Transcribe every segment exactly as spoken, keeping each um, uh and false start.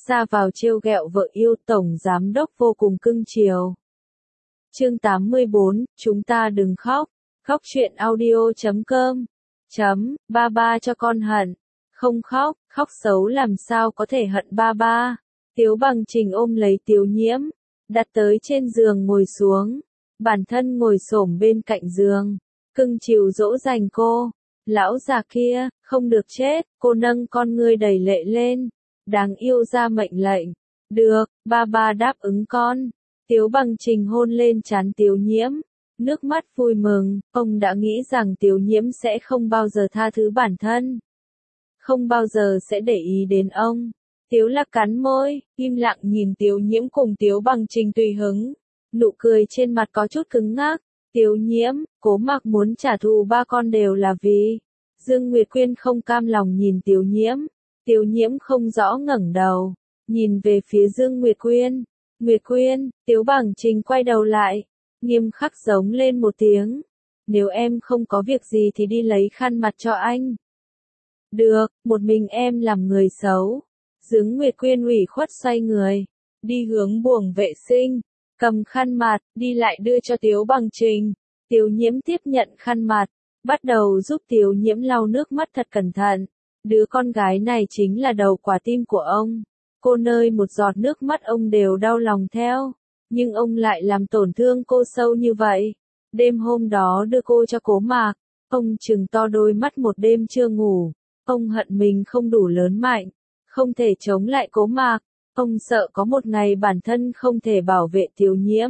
ra vào trêu ghẹo vợ yêu, tổng giám đốc vô cùng cưng chiều. Chương tám mươi bốn, chúng ta đừng khóc. Khóc chuyện audio chấm com. Chấm, ba ba cho con hận. Không khóc, khóc xấu làm sao có thể hận ba ba. Tiếu Bằng Trình ôm lấy Tiếu Nhiễm, đặt tới trên giường ngồi xuống. Bản thân ngồi xổm bên cạnh giường, cưng chiều dỗ dành cô. Lão già kia, không được chết, cô nâng con ngươi đầy lệ lên. Đáng yêu ra mệnh lệnh. Được, ba ba đáp ứng con. Tiếu Bằng Trình hôn lên trán Tiếu Nhiễm, nước mắt vui mừng, ông đã nghĩ rằng Tiếu Nhiễm sẽ không bao giờ tha thứ bản thân. Không bao giờ sẽ để ý đến ông. Tiếu Lạc cắn môi, im lặng nhìn Tiếu Nhiễm cùng Tiếu Bằng Trình tùy hứng. Nụ cười trên mặt có chút cứng ngắc. Tiếu Nhiễm, Cố Mạc muốn trả thù ba con đều là vì. Dương Nguyệt Quyên không cam lòng nhìn Tiếu Nhiễm. Tiếu Nhiễm không rõ ngẩng đầu, nhìn về phía Dương Nguyệt Quyên. Nguyệt Quyên, Tiếu Bằng Trình quay đầu lại, nghiêm khắc giống lên một tiếng. Nếu em không có việc gì thì đi lấy khăn mặt cho anh. Được, một mình em làm người xấu. Dương Nguyệt Quyên ủy khuất xoay người, đi hướng buồng vệ sinh, cầm khăn mặt, đi lại đưa cho Tiếu Bằng Trình. Tiếu Nhiễm tiếp nhận khăn mặt, bắt đầu giúp Tiếu Nhiễm lau nước mắt thật cẩn thận. Đứa con gái này chính là đầu quả tim của ông. Cô nơi một giọt nước mắt ông đều đau lòng theo. Nhưng ông lại làm tổn thương cô sâu như vậy. Đêm hôm đó đưa cô cho Cố Mạc, ông trừng to đôi mắt một đêm chưa ngủ. Ông hận mình không đủ lớn mạnh, không thể chống lại Cố Mạc. Ông sợ có một ngày bản thân không thể bảo vệ Tiếu Nhiễm.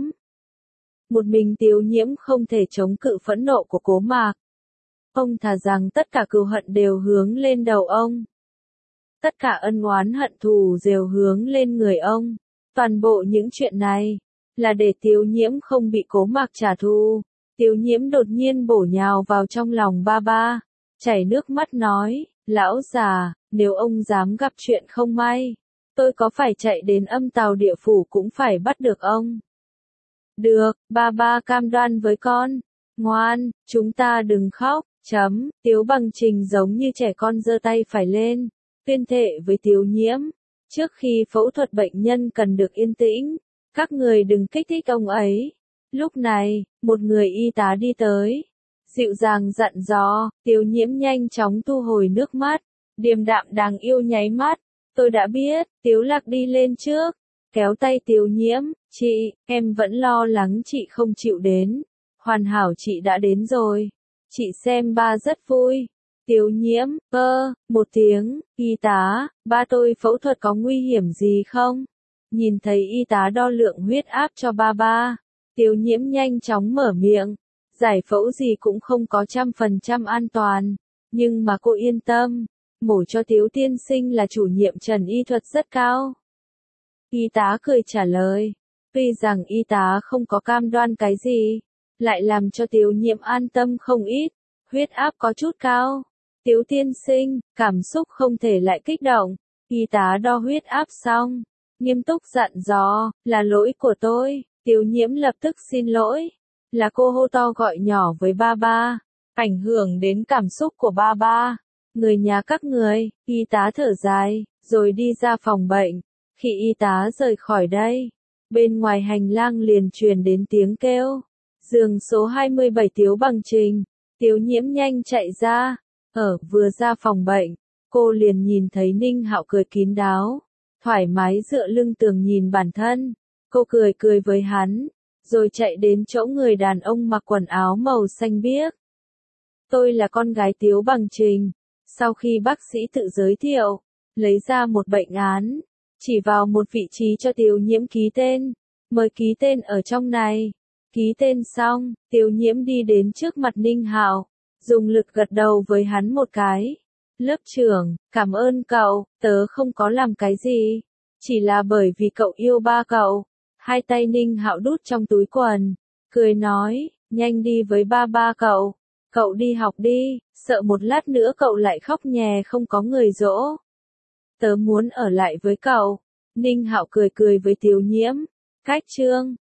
Một mình Tiếu Nhiễm không thể chống cự phẫn nộ của Cố Mạc. Ông thà rằng tất cả cừu hận đều hướng lên đầu ông. Tất cả ân oán hận thù đều hướng lên người ông. Toàn bộ những chuyện này là để Tiếu Nhiễm không bị Cố Mạc trả thù. Tiếu Nhiễm đột nhiên bổ nhào vào trong lòng ba ba, chảy nước mắt nói, lão già, nếu ông dám gặp chuyện không may, tôi có phải chạy đến âm tào địa phủ cũng phải bắt được ông. Được, ba ba cam đoan với con. Ngoan, chúng ta đừng khóc. Chấm, Tiếu Bằng Trình giống như trẻ con giơ tay phải lên, tuyên thệ với Tiếu Nhiễm. Trước khi phẫu thuật bệnh nhân cần được yên tĩnh, các người đừng kích thích ông ấy. Lúc này, một người y tá đi tới, dịu dàng dặn dò. Tiếu Nhiễm nhanh chóng thu hồi nước mắt, điềm đạm đáng yêu nháy mắt. Tôi đã biết. Tiếu Lạc đi lên trước, kéo tay Tiếu Nhiễm. Chị, em vẫn lo lắng chị không chịu đến. Hoàn hảo chị đã đến rồi. Chị xem ba rất vui. Tiếu Nhiễm, ơ, một tiếng, y tá, ba tôi phẫu thuật có nguy hiểm gì không? Nhìn thấy y tá đo lượng huyết áp cho ba ba, Tiếu Nhiễm nhanh chóng mở miệng. Giải phẫu gì cũng không có trăm phần trăm an toàn, nhưng mà cô yên tâm, mổ cho Tiếu tiên sinh là chủ nhiệm trần y thuật rất cao. Y tá cười trả lời, tuy rằng y tá không có cam đoan cái gì, lại làm cho Tiếu Nhiễm an tâm không ít. Huyết áp có chút cao. Tiếu tiên sinh, cảm xúc không thể lại kích động. Y tá đo huyết áp xong, nghiêm túc dặn dò, là lỗi của tôi. Tiếu Nhiễm lập tức xin lỗi. Là cô hô to gọi nhỏ với ba ba, ảnh hưởng đến cảm xúc của ba ba. Người nhà các người. Y tá thở dài, rồi đi ra phòng bệnh. Khi y tá rời khỏi đây, bên ngoài hành lang liền truyền đến tiếng kêu. Giường số hai mươi bảy Tiếu Bằng Trình. Tiếu Nhiễm nhanh chạy ra. Ở vừa ra phòng bệnh, cô liền nhìn thấy Ninh Hạo cười kín đáo, thoải mái dựa lưng tường nhìn bản thân. Cô cười cười với hắn, rồi chạy đến chỗ người đàn ông mặc quần áo màu xanh biếc. Tôi là con gái Tiếu Bằng Trình. Sau khi bác sĩ tự giới thiệu, lấy ra một bệnh án, chỉ vào một vị trí cho Tiếu Nhiễm ký tên. Mời ký tên ở trong này. Ký tên xong, Tiếu Nhiễm đi đến trước mặt Ninh Hạo, dùng lực gật đầu với hắn một cái. Lớp trưởng, cảm ơn cậu, tớ không có làm cái gì, chỉ là bởi vì cậu yêu ba cậu. Hai tay Ninh Hạo đút trong túi quần, cười nói, nhanh đi với ba ba cậu, cậu đi học đi, sợ một lát nữa cậu lại khóc nhè không có người dỗ. Tớ muốn ở lại với cậu. Ninh Hạo cười cười với Tiếu Nhiễm. Cách chương